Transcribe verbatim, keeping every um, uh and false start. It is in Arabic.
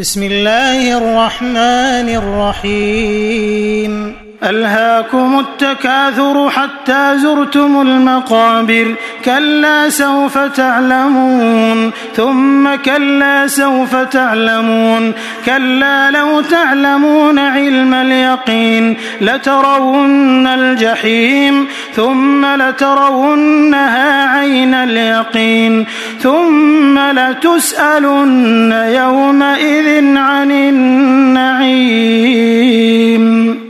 بسم الله الرحمن الرحيم ألهاكم التكاثر حتى زرتم المقابر كلا سوف تعلمون ثم كلا سوف تعلمون كلا لو تعلمون علم اليقين لترون الجحيم ثم لترونها عين اليقين ثم لتسألن يومئذ عن النعيم.